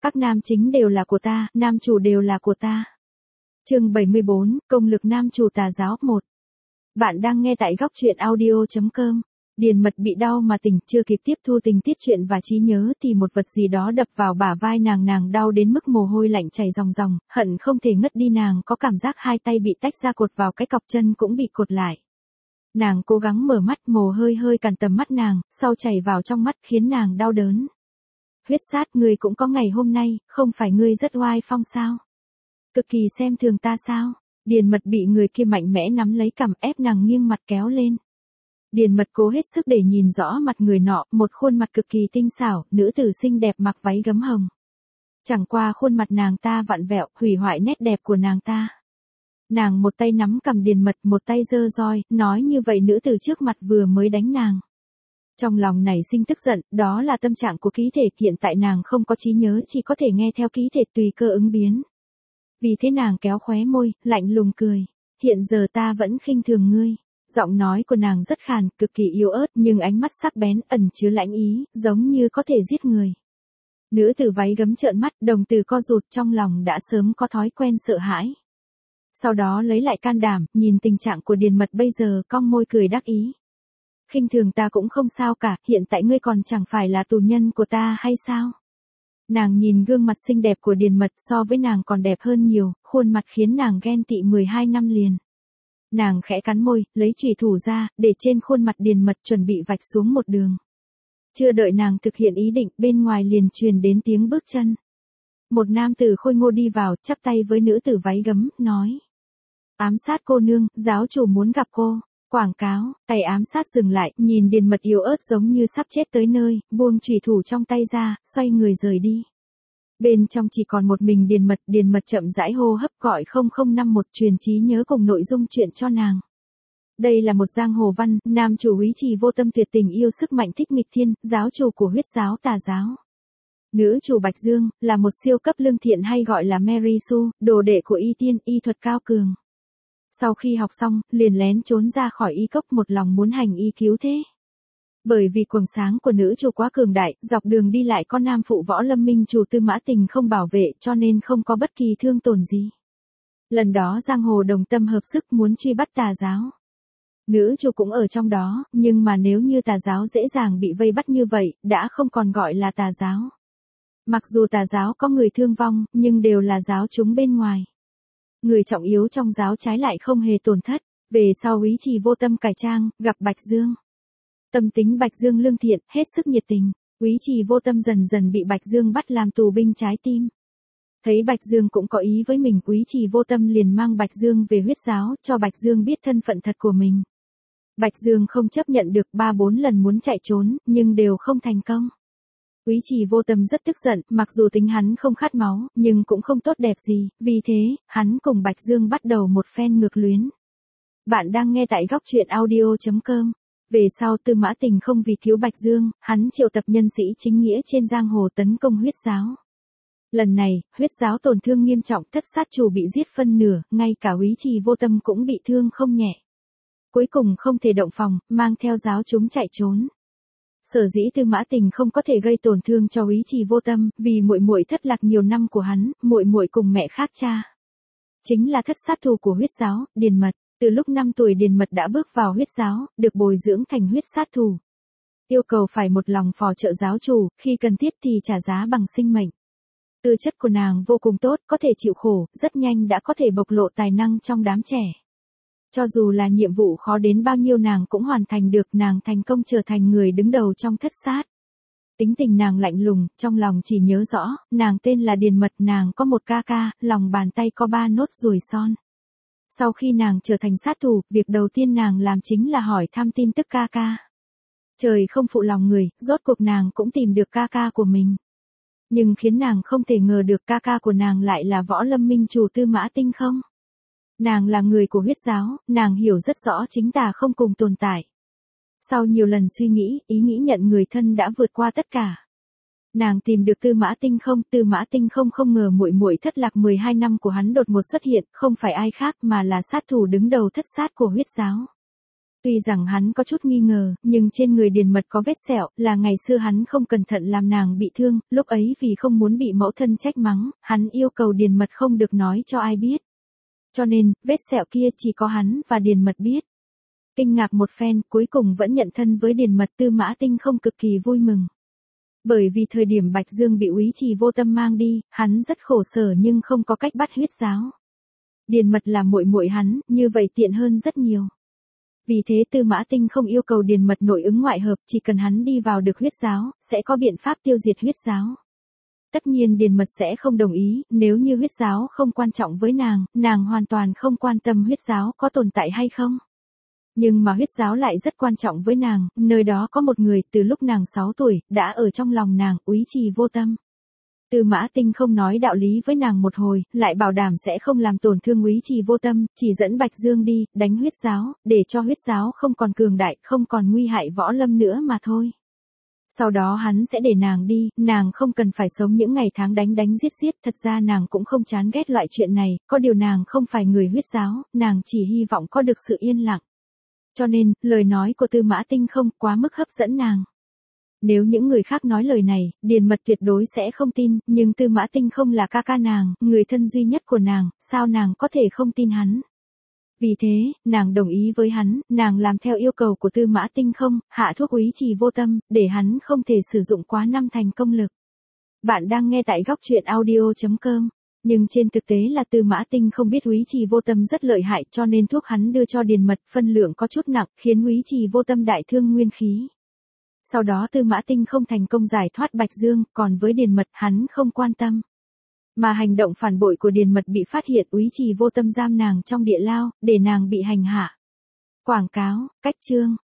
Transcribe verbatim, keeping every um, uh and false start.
Các nam chính đều là của ta, nam chủ đều là của ta. Chương bảy mươi bốn, công lực nam chủ tà giáo một. Bạn đang nghe tại góc truyện audio chấm com. Điền Mật bị đau mà tỉnh, chưa kịp tiếp thu tình tiết truyện và trí nhớ thì một vật gì đó đập vào bả vai nàng, nàng đau đến mức mồ hôi lạnh chảy ròng ròng, hận không thể ngất đi. Nàng có cảm giác hai tay bị tách ra, cột vào cái cọc chân cũng bị cột lại. Nàng cố gắng mở mắt, mồ hơi hơi cản tầm mắt nàng, sau chảy vào trong mắt khiến nàng đau đớn. Huyết sát, ngươi cũng có ngày hôm nay, không phải ngươi rất oai phong sao? Cực kỳ xem thường ta sao? Điền Mật bị người kia mạnh mẽ nắm lấy cằm, ép nàng nghiêng mặt kéo lên. Điền Mật cố hết sức để nhìn rõ mặt người nọ, một khuôn mặt cực kỳ tinh xảo, nữ tử xinh đẹp mặc váy gấm hồng. Chẳng qua khuôn mặt nàng ta vặn vẹo, hủy hoại nét đẹp của nàng ta. Nàng một tay nắm cằm Điền Mật, một tay giơ roi, nói như vậy nữ tử trước mặt vừa mới đánh nàng. Trong lòng nảy sinh tức giận, đó là tâm trạng của ký thể, hiện tại nàng không có trí nhớ, chỉ có thể nghe theo ký thể tùy cơ ứng biến. Vì thế nàng kéo khóe môi, lạnh lùng cười. Hiện giờ ta vẫn khinh thường ngươi. Giọng nói của nàng rất khàn, cực kỳ yếu ớt, nhưng ánh mắt sắc bén, ẩn chứa lãnh ý, giống như có thể giết người. Nữ tử váy gấm trợn mắt, đồng tử co rụt, trong lòng đã sớm có thói quen sợ hãi. Sau đó lấy lại can đảm, nhìn tình trạng của Điền Mật bây giờ, cong môi cười đắc ý. Khinh thường ta cũng không sao cả, hiện tại ngươi còn chẳng phải là tù nhân của ta hay sao? Nàng nhìn gương mặt xinh đẹp của Điền Mật, so với nàng còn đẹp hơn nhiều, khuôn mặt khiến nàng ghen tị mười hai năm liền. Nàng khẽ cắn môi, lấy chùy thủ ra, để trên khuôn mặt Điền Mật chuẩn bị vạch xuống một đường. Chưa đợi nàng thực hiện ý định, bên ngoài liền truyền đến tiếng bước chân. Một nam tử khôi ngô đi vào, chắp tay với nữ tử váy gấm, nói. Ám sát cô nương, giáo chủ muốn gặp cô. Quảng cáo, tay ám sát dừng lại, nhìn Điền Mật yếu ớt giống như sắp chết tới nơi, buông chùy thủ trong tay ra, xoay người rời đi. Bên trong chỉ còn một mình Điền Mật, Điền Mật chậm rãi hô hấp gọi không không năm một, truyền trí nhớ cùng nội dung chuyện cho nàng. Đây là một giang hồ văn, nam chủ Úy Trì vô tâm tuyệt tình yêu sức mạnh thích nghịch thiên, giáo chủ của huyết giáo tà giáo. Nữ chủ Bạch Dương, là một siêu cấp lương thiện hay gọi là Mary Sue, đồ đệ của y tiên, y thuật cao cường. Sau khi học xong, liền lén trốn ra khỏi y cốc, một lòng muốn hành y cứu thế. Bởi vì quầng sáng của nữ chủ quá cường đại, dọc đường đi lại có nam phụ võ lâm minh chủ Tư Mã Tình không bảo vệ, cho nên không có bất kỳ thương tổn gì. Lần đó giang hồ đồng tâm hợp sức muốn truy bắt tà giáo. Nữ chủ cũng ở trong đó, nhưng mà nếu như tà giáo dễ dàng bị vây bắt như vậy, đã không còn gọi là tà giáo. Mặc dù tà giáo có người thương vong, nhưng đều là giáo chúng bên ngoài. Người trọng yếu trong giáo trái lại không hề tổn thất. Về sau Úy Trì vô tâm cải trang, gặp Bạch Dương. Tâm tính Bạch Dương lương thiện, hết sức nhiệt tình. Úy Trì vô tâm dần dần bị Bạch Dương bắt làm tù binh trái tim. Thấy Bạch Dương cũng có ý với mình, Úy Trì vô tâm liền mang Bạch Dương về huyết giáo, cho Bạch Dương biết thân phận thật của mình. Bạch Dương không chấp nhận được, ba bốn lần muốn chạy trốn, nhưng đều không thành công. Úy Trì vô tâm rất tức giận, mặc dù tính hắn không khát máu, nhưng cũng không tốt đẹp gì, vì thế, hắn cùng Bạch Dương bắt đầu một phen ngược luyến. Bạn đang nghe tại góc truyện audio chấm com. Về sau Tư Mã Tình không vì cứu Bạch Dương, hắn triệu tập nhân sĩ chính nghĩa trên giang hồ tấn công huyết giáo. Lần này, huyết giáo tổn thương nghiêm trọng, thất sát chủ bị giết phân nửa, ngay cả Úy Trì vô tâm cũng bị thương không nhẹ. Cuối cùng không thể động phòng, mang theo giáo chúng chạy trốn. Sở dĩ Tư Mã Tình không có thể gây tổn thương cho Úy Trì vô tâm, vì muội muội thất lạc nhiều năm của hắn, muội muội cùng mẹ khác cha. Chính là thất sát thủ của huyết giáo, Điền Mật. Từ lúc năm tuổi Điền Mật đã bước vào huyết giáo, được bồi dưỡng thành huyết sát thủ. Yêu cầu phải một lòng phò trợ giáo chủ, khi cần thiết thì trả giá bằng sinh mệnh. Tư chất của nàng vô cùng tốt, có thể chịu khổ, rất nhanh đã có thể bộc lộ tài năng trong đám trẻ. Cho dù là nhiệm vụ khó đến bao nhiêu nàng cũng hoàn thành được, nàng thành công trở thành người đứng đầu trong thất sát. Tính tình nàng lạnh lùng, trong lòng chỉ nhớ rõ, nàng tên là Điền Mật, nàng có một ca ca, lòng bàn tay có ba nốt ruồi son. Sau khi nàng trở thành sát thủ, việc đầu tiên nàng làm chính là hỏi thăm tin tức ca ca. Trời không phụ lòng người, rốt cuộc nàng cũng tìm được ca ca của mình. Nhưng khiến nàng không thể ngờ được ca ca của nàng lại là võ lâm minh chủ Tư Mã Tinh không. Nàng là người của huyết giáo, nàng hiểu rất rõ chính tà không cùng tồn tại. Sau nhiều lần suy nghĩ, ý nghĩ nhận người thân đã vượt qua tất cả. Nàng tìm được Tư Mã Tinh không, Tư Mã Tinh không không ngờ muội muội thất lạc mười hai năm của hắn đột ngột xuất hiện, không phải ai khác mà là sát thủ đứng đầu thất sát của huyết giáo. Tuy rằng hắn có chút nghi ngờ, nhưng trên người Điền Mật có vết sẹo, là ngày xưa hắn không cẩn thận làm nàng bị thương, lúc ấy vì không muốn bị mẫu thân trách mắng, hắn yêu cầu Điền Mật không được nói cho ai biết. Cho nên, vết sẹo kia chỉ có hắn và Điền Mật biết. Kinh ngạc một phen, cuối cùng vẫn nhận thân với Điền Mật. Tư Mã Tinh không cực kỳ vui mừng. Bởi vì thời điểm Bạch Dương bị Úy Trì Vô Tâm mang đi, hắn rất khổ sở nhưng không có cách bắt huyết giáo. Điền Mật là muội muội hắn, như vậy tiện hơn rất nhiều. Vì thế Tư Mã Tinh không yêu cầu Điền Mật nội ứng ngoại hợp, chỉ cần hắn đi vào được huyết giáo, sẽ có biện pháp tiêu diệt huyết giáo. Tất nhiên Điền Mật sẽ không đồng ý, nếu như huyết giáo không quan trọng với nàng, nàng hoàn toàn không quan tâm huyết giáo có tồn tại hay không. Nhưng mà huyết giáo lại rất quan trọng với nàng, nơi đó có một người từ lúc nàng sáu tuổi, đã ở trong lòng nàng, Úy Trì Vô Tâm. Tư Mã Tinh không nói đạo lý với nàng một hồi, lại bảo đảm sẽ không làm tổn thương Úy Trì Vô Tâm, chỉ dẫn Bạch Dương đi, đánh huyết giáo, để cho huyết giáo không còn cường đại, không còn nguy hại võ lâm nữa mà thôi. Sau đó hắn sẽ để nàng đi, nàng không cần phải sống những ngày tháng đánh đánh giết giết, thật ra nàng cũng không chán ghét loại chuyện này, có điều nàng không phải người huyết giáo, nàng chỉ hy vọng có được sự yên lặng. Cho nên, lời nói của Tư Mã Tinh không quá mức hấp dẫn nàng. Nếu những người khác nói lời này, Điền Mật tuyệt đối sẽ không tin, nhưng Tư Mã Tinh không là ca ca nàng, người thân duy nhất của nàng, sao nàng có thể không tin hắn. Vì thế, nàng đồng ý với hắn, nàng làm theo yêu cầu của Tư Mã Tinh không, hạ thuốc Úy Trì Vô Tâm, để hắn không thể sử dụng quá năm thành công lực. Bạn đang nghe tại góc truyện audio chấm com. Nhưng trên thực tế là Tư Mã Tinh không biết Úy Trì Vô Tâm rất lợi hại, cho nên thuốc hắn đưa cho Điền Mật phân lượng có chút nặng, khiến Úy Trì Vô Tâm đại thương nguyên khí. Sau đó Tư Mã Tinh không thành công giải thoát Bạch Dương, còn với Điền Mật hắn không quan tâm. Mà hành động phản bội của Điền Mật bị phát hiện, Úy Trì Vô Tâm giam nàng trong địa lao, để nàng bị hành hạ. Quảng cáo, cách chương.